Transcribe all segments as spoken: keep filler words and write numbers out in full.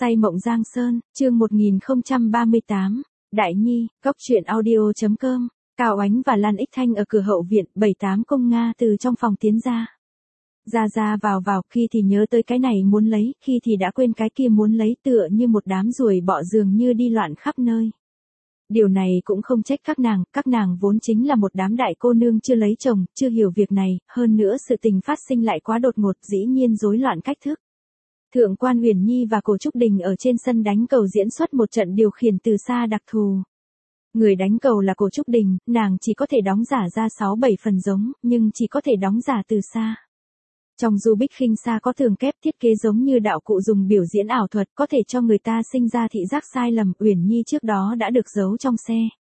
Say mộng Giang Sơn, chương một nghìn không trăm ba mươi tám, Đại Nhi, Cóc truyện audio chấm com, Cao Ánh và Lan Ích Thanh ở cửa hậu viện, bảy tám công Nga từ trong phòng tiến ra. Ra ra vào vào, khi thì nhớ tới cái này muốn lấy, khi thì đã quên cái kia muốn lấy, tựa như một đám ruồi bọ dường như đi loạn khắp nơi. Điều này cũng không trách các nàng, các nàng vốn chính là một đám đại cô nương chưa lấy chồng, chưa hiểu việc này, hơn nữa sự tình phát sinh lại quá đột ngột, dĩ nhiên rối loạn cách thức. Thượng quan Uyển Nhi và Cổ Trúc Đình ở trên sân đánh cầu diễn xuất một trận điều khiển từ xa đặc thù. Người đánh cầu là Cổ Trúc Đình, nàng chỉ có thể đóng giả ra sáu bảy phần giống, nhưng chỉ có thể đóng giả từ xa. Trong du bích khinh xa có tường kép thiết kế giống như đạo cụ dùng biểu diễn ảo thuật, có thể cho người ta sinh ra thị giác sai lầm. Uyển Nhi trước đó đã được giấu trong xe.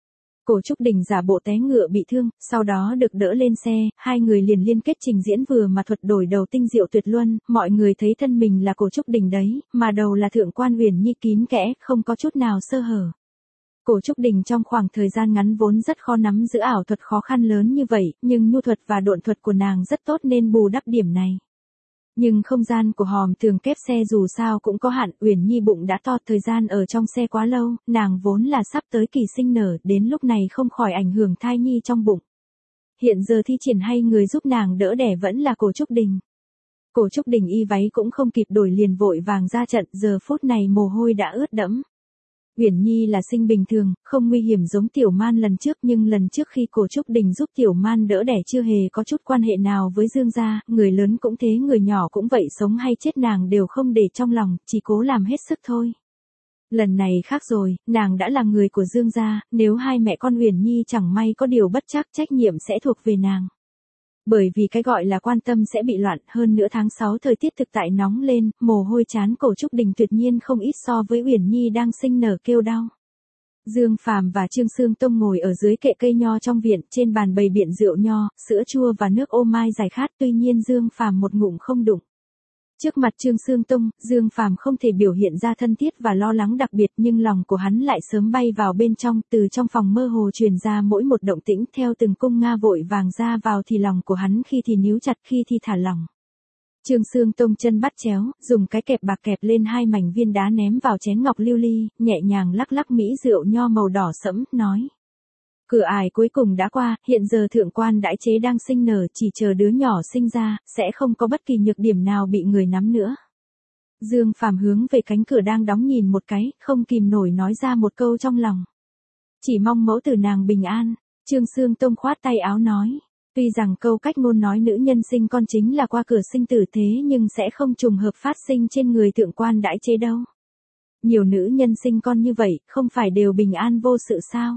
Cổ Trúc Đình giả bộ té ngựa bị thương, sau đó được đỡ lên xe, hai người liền liên kết trình diễn vừa mà thuật đổi đầu tinh diệu tuyệt luân, mọi người thấy thân mình là Cổ Trúc Đình đấy, mà đầu là Thượng quan Uyển Nhi kín kẽ, không có chút nào sơ hở. Cổ Trúc Đình trong khoảng thời gian ngắn vốn rất khó nắm giữ ảo thuật khó khăn lớn như vậy, nhưng nhu thuật và độn thuật của nàng rất tốt nên bù đắp điểm này. Nhưng không gian của hòm tường kép xe dù sao cũng có hạn, Uyển Nhi bụng đã to, thời gian ở trong xe quá lâu, nàng vốn là sắp tới kỳ sinh nở, đến lúc này không khỏi ảnh hưởng thai nhi trong bụng. Hiện giờ thi triển hay người giúp nàng đỡ đẻ vẫn là Cổ Trúc Đình. Cổ Trúc Đình y váy cũng không kịp đổi liền vội vàng ra trận, giờ phút này mồ hôi đã ướt đẫm. Uyển Nhi là sinh bình thường, không nguy hiểm giống Tiểu Man lần trước, nhưng lần trước khi Cổ Trúc Đình giúp Tiểu Man đỡ đẻ chưa hề có chút quan hệ nào với Dương gia, người lớn cũng thế người nhỏ cũng vậy, sống hay chết nàng đều không để trong lòng, chỉ cố làm hết sức thôi. Lần này khác rồi, nàng đã là người của Dương gia, nếu hai mẹ con Uyển Nhi chẳng may có điều bất trắc, trách nhiệm sẽ thuộc về nàng. Bởi vì cái gọi là quan tâm sẽ bị loạn, hơn nữa tháng sáu thời tiết thực tại nóng lên, mồ hôi chán Cổ Trúc Đình tuyệt nhiên không ít so với Uyển Nhi đang sinh nở kêu đau. Dương Phàm và Trương Sương Tông ngồi ở dưới kệ cây nho trong viện, trên bàn bày biện rượu nho, sữa chua và nước ô mai giải khát, tuy nhiên Dương Phàm một ngụm không đụng. Trước mặt Trương Sương Tông, Dương Phàm không thể biểu hiện ra thân thiết và lo lắng đặc biệt, nhưng lòng của hắn lại sớm bay vào bên trong, từ trong phòng mơ hồ truyền ra mỗi một động tĩnh, theo từng cung Nga vội vàng ra vào thì lòng của hắn khi thì níu chặt khi thì thả lỏng. Trương Sương Tông chân bắt chéo, dùng cái kẹp bạc kẹp lên hai mảnh viên đá ném vào chén ngọc lưu ly, nhẹ nhàng lắc lắc mỹ rượu nho màu đỏ sẫm, nói. Cửa ải cuối cùng đã qua, hiện giờ thượng quan đãi chế đang sinh nở, chỉ chờ đứa nhỏ sinh ra, sẽ không có bất kỳ nhược điểm nào bị người nắm nữa. Dương Phàm hướng về cánh cửa đang đóng nhìn một cái, không kìm nổi nói ra một câu trong lòng. Chỉ mong mẫu tử nàng bình an. Trương Sương Tông khoát tay áo nói. Tuy rằng câu cách ngôn nói nữ nhân sinh con chính là qua cửa sinh tử thế, nhưng sẽ không trùng hợp phát sinh trên người thượng quan đãi chế đâu. Nhiều nữ nhân sinh con như vậy, không phải đều bình an vô sự sao?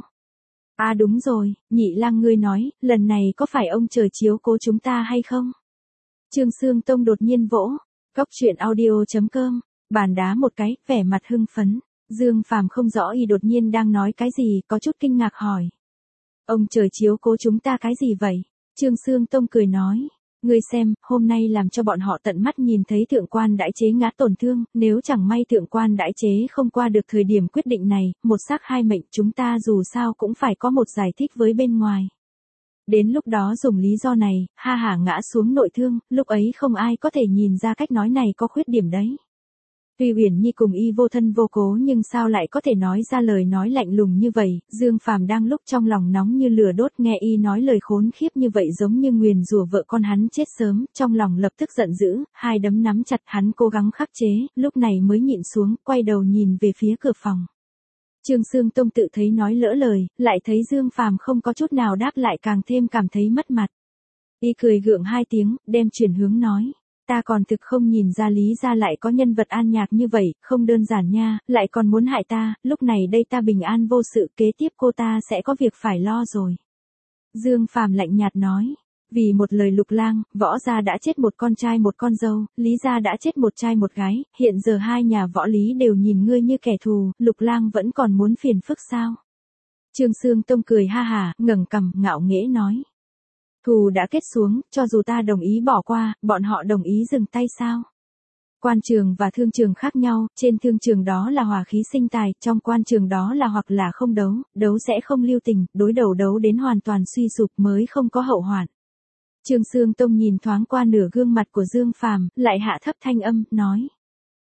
À đúng rồi, Nhị lang ngươi nói, lần này có phải ông trời chiếu cố chúng ta hay không? Trương Sương Tông đột nhiên vỗ. Cóc truyện audio chấm com, bàn đá một cái, vẻ mặt hưng phấn. Dương Phàm không rõ y đột nhiên đang nói cái gì, có chút kinh ngạc hỏi. Ông trời chiếu cố chúng ta cái gì vậy? Trương Sương Tông cười nói. Ngươi xem, hôm nay làm cho bọn họ tận mắt nhìn thấy thượng quan đãi chế ngã tổn thương, nếu chẳng may thượng quan đãi chế không qua được thời điểm quyết định này, một xác hai mệnh, chúng ta dù sao cũng phải có một giải thích với bên ngoài. Đến lúc đó dùng lý do này, ha hả ngã xuống nội thương, lúc ấy không ai có thể nhìn ra cách nói này có khuyết điểm đấy. Tuy Uyển Nhi cùng y vô thân vô cố nhưng sao lại có thể nói ra lời nói lạnh lùng như vậy, Dương Phàm đang lúc trong lòng nóng như lửa đốt nghe y nói lời khốn khiếp như vậy giống như nguyền rủa vợ con hắn chết sớm, trong lòng lập tức giận dữ, hai đấm nắm chặt, hắn cố gắng khắc chế, lúc này mới nhịn xuống, quay đầu nhìn về phía cửa phòng. Trương Sương Tông tự thấy nói lỡ lời, lại thấy Dương Phàm không có chút nào đáp lại càng thêm cảm thấy mất mặt. Y cười gượng hai tiếng, đem chuyển hướng nói. Ta còn thực không nhìn ra lý ra lại có nhân vật an nhạc như vậy, không đơn giản nha, lại còn muốn hại ta, lúc này đây ta bình an vô sự, kế tiếp cô ta sẽ có việc phải lo rồi. Dương Phàm lạnh nhạt nói, vì một lời Lục lang, võ gia đã chết một con trai một con dâu, Lý gia đã chết một trai một gái, hiện giờ hai nhà võ Lý đều nhìn ngươi như kẻ thù, Lục lang vẫn còn muốn phiền phức sao? Trương Sương Tông cười ha hả, ngẩng cằm, ngạo nghễ nói. Thù đã kết xuống, cho dù ta đồng ý bỏ qua, bọn họ đồng ý dừng tay sao? Quan trường và thương trường khác nhau, trên thương trường đó là hòa khí sinh tài, trong quan trường đó là hoặc là không đấu, đấu sẽ không lưu tình, đối đầu đấu đến hoàn toàn suy sụp mới không có hậu hoạn. Trương Sương Tông nhìn thoáng qua nửa gương mặt của Dương Phàm, lại hạ thấp thanh âm, nói.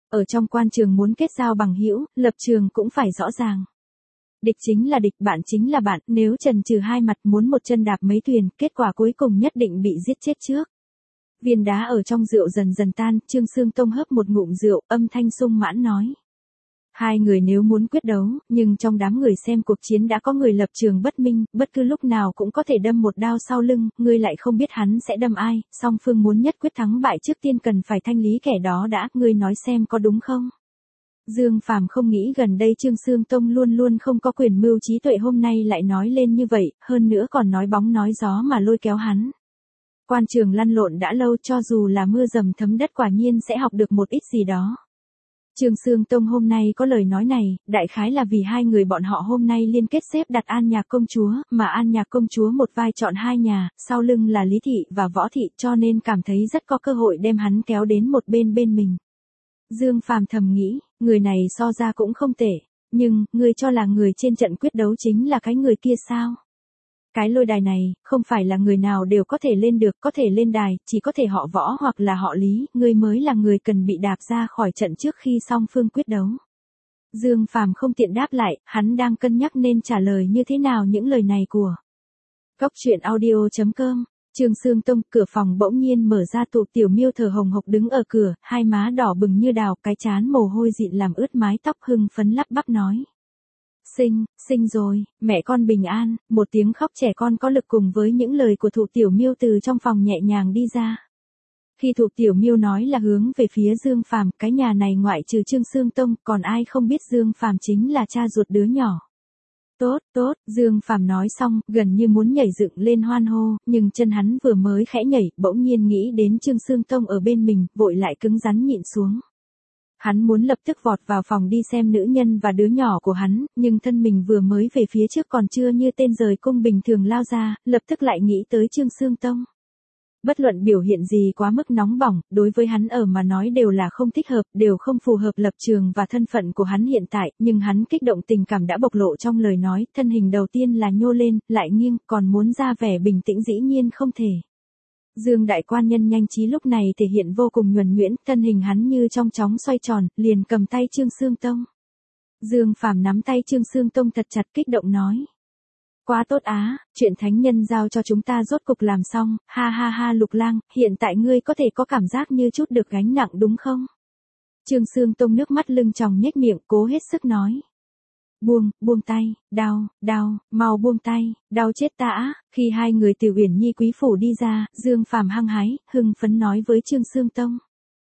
Ở trong quan trường muốn kết giao bằng hữu, lập trường cũng phải rõ ràng. Địch chính là địch, bạn chính là bạn, nếu trần trừ hai mặt muốn một chân đạp mấy thuyền, kết quả cuối cùng nhất định bị giết chết trước. Viên đá ở trong rượu dần dần tan, Trương Sương Tông hớp một ngụm rượu, âm thanh sung mãn nói. Hai người nếu muốn quyết đấu, nhưng trong đám người xem cuộc chiến đã có người lập trường bất minh, bất cứ lúc nào cũng có thể đâm một đao sau lưng, ngươi lại không biết hắn sẽ đâm ai, song phương muốn nhất quyết thắng bại trước tiên cần phải thanh lý kẻ đó đã, ngươi nói xem có đúng không? Dương Phàm không nghĩ gần đây Trương Sương Tông luôn luôn không có quyền mưu trí tuệ hôm nay lại nói lên như vậy, hơn nữa còn nói bóng nói gió mà lôi kéo hắn. Quan trường lăn lộn đã lâu, cho dù là mưa dầm thấm đất quả nhiên sẽ học được một ít gì đó. Trương Sương Tông hôm nay có lời nói này, đại khái là vì hai người bọn họ hôm nay liên kết xếp đặt An Nhạc công chúa, mà An Nhạc công chúa một vai chọn hai nhà, sau lưng là Lý Thị và Võ Thị, cho nên cảm thấy rất có cơ hội đem hắn kéo đến một bên bên mình. Dương Phàm thầm nghĩ, người này so ra cũng không tệ, nhưng, người cho là người trên trận quyết đấu chính là cái người kia sao? Cái lôi đài này, không phải là người nào đều có thể lên được, có thể lên đài, chỉ có thể họ Võ hoặc là họ Lý, ngươi mới là người cần bị đạp ra khỏi trận trước khi song phương quyết đấu. Dương Phàm không tiện đáp lại, hắn đang cân nhắc nên trả lời như thế nào những lời này của Cốc truyện audio chấm com. Trương Sương Tông, cửa phòng bỗng nhiên mở ra, Tụ Tiểu Miêu thở hồng hộc đứng ở cửa, hai má đỏ bừng như đào, cái trán mồ hôi dịn làm ướt mái tóc, hưng phấn lắp bắp nói. Sinh, sinh rồi, mẹ con bình an, một tiếng khóc trẻ con có lực cùng với những lời của Thụ Tiểu Miêu từ trong phòng nhẹ nhàng đi ra. Khi Thụ Tiểu Miêu nói là hướng về phía Dương Phàm, cái nhà này ngoại trừ Trương Sương Tông, còn ai không biết Dương Phàm chính là cha ruột đứa nhỏ. Tốt, tốt, Dương Phàm nói xong, gần như muốn nhảy dựng lên hoan hô, nhưng chân hắn vừa mới khẽ nhảy, bỗng nhiên nghĩ đến Trương Sương Tông ở bên mình, vội lại cứng rắn nhịn xuống. Hắn muốn lập tức vọt vào phòng đi xem nữ nhân và đứa nhỏ của hắn, nhưng thân mình vừa mới về phía trước còn chưa như tên rời cung bình thường lao ra, lập tức lại nghĩ tới Trương Sương Tông. Bất luận biểu hiện gì quá mức nóng bỏng, đối với hắn ở mà nói đều là không thích hợp, đều không phù hợp lập trường và thân phận của hắn hiện tại, nhưng hắn kích động tình cảm đã bộc lộ trong lời nói, thân hình đầu tiên là nhô lên, lại nghiêng, còn muốn ra vẻ bình tĩnh dĩ nhiên không thể. Dương đại quan nhân nhanh trí lúc này thể hiện vô cùng nhuần nhuyễn, thân hình hắn như trong chóng xoay tròn, liền cầm tay Trương Sương Tông. Dương Phàm nắm tay Trương Sương Tông thật chặt, kích động nói. Quá tốt á, chuyện thánh nhân giao cho chúng ta rốt cục làm xong, ha ha ha Lục Lang, hiện tại ngươi có thể có cảm giác như chút được gánh nặng đúng không? Trương Sương Tông nước mắt lưng tròng nhếch miệng, cố hết sức nói. Buông, buông tay, đau, đau, mau buông tay, đau chết ta á. Khi hai người từ Uyển Nhi quý phủ đi ra, Dương Phàm hăng hái, hưng phấn nói với Trương Sương Tông.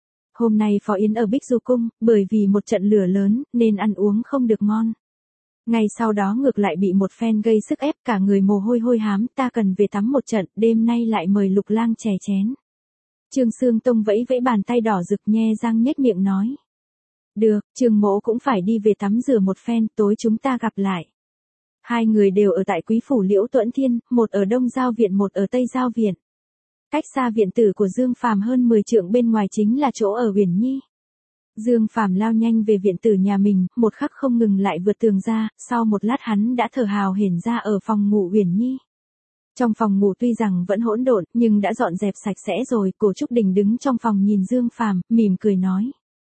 Hôm nay phó yến ở Bích Du Cung, bởi vì một trận lửa lớn, nên ăn uống không được ngon. Ngày sau đó ngược lại bị một phen gây sức ép, cả người mồ hôi hôi hám, ta cần về tắm một trận, đêm nay lại mời Lục Lang chè chén. Trương Sương Tông vẫy vẫy bàn tay đỏ rực, nhe răng nhếch miệng nói. Được, Trương mỗ cũng phải đi về tắm rửa một phen, tối chúng ta gặp lại. Hai người đều ở tại quý phủ Liễu Tuẫn Thiên, một ở Đông Giao Viện, một ở Tây Giao Viện. Cách xa viện tử của Dương Phàm hơn mười trượng bên ngoài chính là chỗ ở Uyển Nhi. Dương Phàm lao nhanh về viện tử nhà mình, một khắc không ngừng lại vượt tường ra, sau một lát hắn đã thở hào hển ra ở phòng ngủ Uyển Nhi. Trong phòng ngủ tuy rằng vẫn hỗn độn, nhưng đã dọn dẹp sạch sẽ rồi, Cổ Trúc Đình đứng trong phòng nhìn Dương Phàm, mỉm cười nói.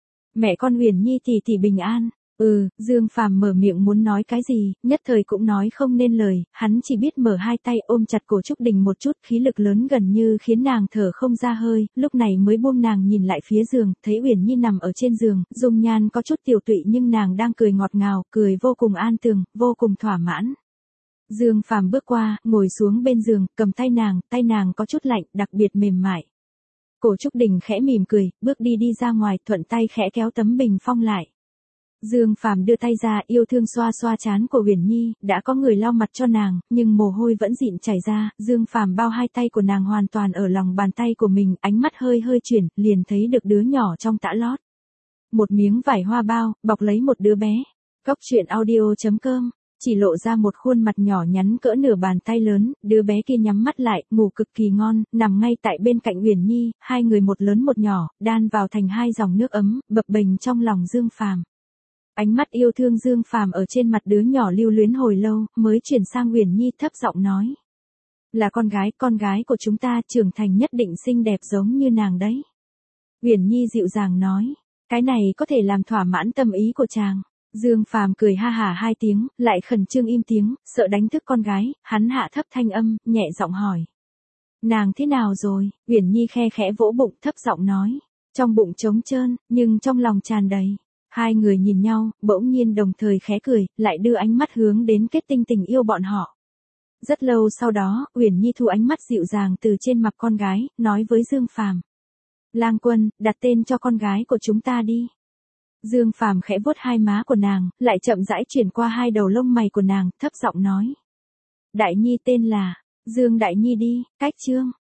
Mẹ con Uyển Nhi tỷ tỷ bình an. Ừ, Dương Phàm mở miệng muốn nói cái gì, nhất thời cũng nói không nên lời, hắn chỉ biết mở hai tay ôm chặt Cổ Trúc Đình một chút, khí lực lớn gần như khiến nàng thở không ra hơi, lúc này mới buông nàng nhìn lại phía giường, thấy Uyển Nhi nằm ở trên giường, dung nhan có chút tiểu tụy nhưng nàng đang cười ngọt ngào, cười vô cùng an tường, vô cùng thỏa mãn. Dương Phàm bước qua, ngồi xuống bên giường, cầm tay nàng, tay nàng có chút lạnh, đặc biệt mềm mại. Cổ Trúc Đình khẽ mỉm cười, bước đi đi ra ngoài, thuận tay khẽ kéo tấm bình phong lại. Dương Phàm đưa tay ra, yêu thương xoa xoa trán của Uyển Nhi, đã có người lau mặt cho nàng, nhưng mồ hôi vẫn dịn chảy ra, Dương Phàm bao hai tay của nàng hoàn toàn ở lòng bàn tay của mình, ánh mắt hơi hơi chuyển, liền thấy được đứa nhỏ trong tã lót. Một miếng vải hoa bao, bọc lấy một đứa bé. Cốc truyện audio chấm com, chỉ lộ ra một khuôn mặt nhỏ nhắn cỡ nửa bàn tay lớn, đứa bé kia nhắm mắt lại, ngủ cực kỳ ngon, nằm ngay tại bên cạnh Uyển Nhi, hai người một lớn một nhỏ, đan vào thành hai dòng nước ấm, bập bềnh trong lòng Dương Phàm. Ánh mắt yêu thương Dương Phàm ở trên mặt đứa nhỏ lưu luyến hồi lâu, mới chuyển sang Uyển Nhi thấp giọng nói. Là con gái, con gái của chúng ta trưởng thành nhất định xinh đẹp giống như nàng đấy. Uyển Nhi dịu dàng nói. Cái này có thể làm thỏa mãn tâm ý của chàng. Dương Phàm cười ha hả hai tiếng, lại khẩn trương im tiếng, sợ đánh thức con gái, hắn hạ thấp thanh âm, nhẹ giọng hỏi. Nàng thế nào rồi? Uyển Nhi khe khẽ vỗ bụng, thấp giọng nói. Trong bụng trống trơn, nhưng trong lòng tràn đầy. Hai người nhìn nhau, bỗng nhiên đồng thời khẽ cười, lại đưa ánh mắt hướng đến Kết Tinh tình yêu bọn họ. Rất lâu sau đó, Uyển Nhi thu ánh mắt dịu dàng từ trên mặt con gái, nói với Dương Phàm. Lang Quân, đặt tên cho con gái của chúng ta đi. Dương Phàm khẽ vuốt hai má của nàng, lại chậm rãi chuyển qua hai đầu lông mày của nàng, thấp giọng nói. Đại Nhi tên là, Dương Đại Nhi đi, cách chương.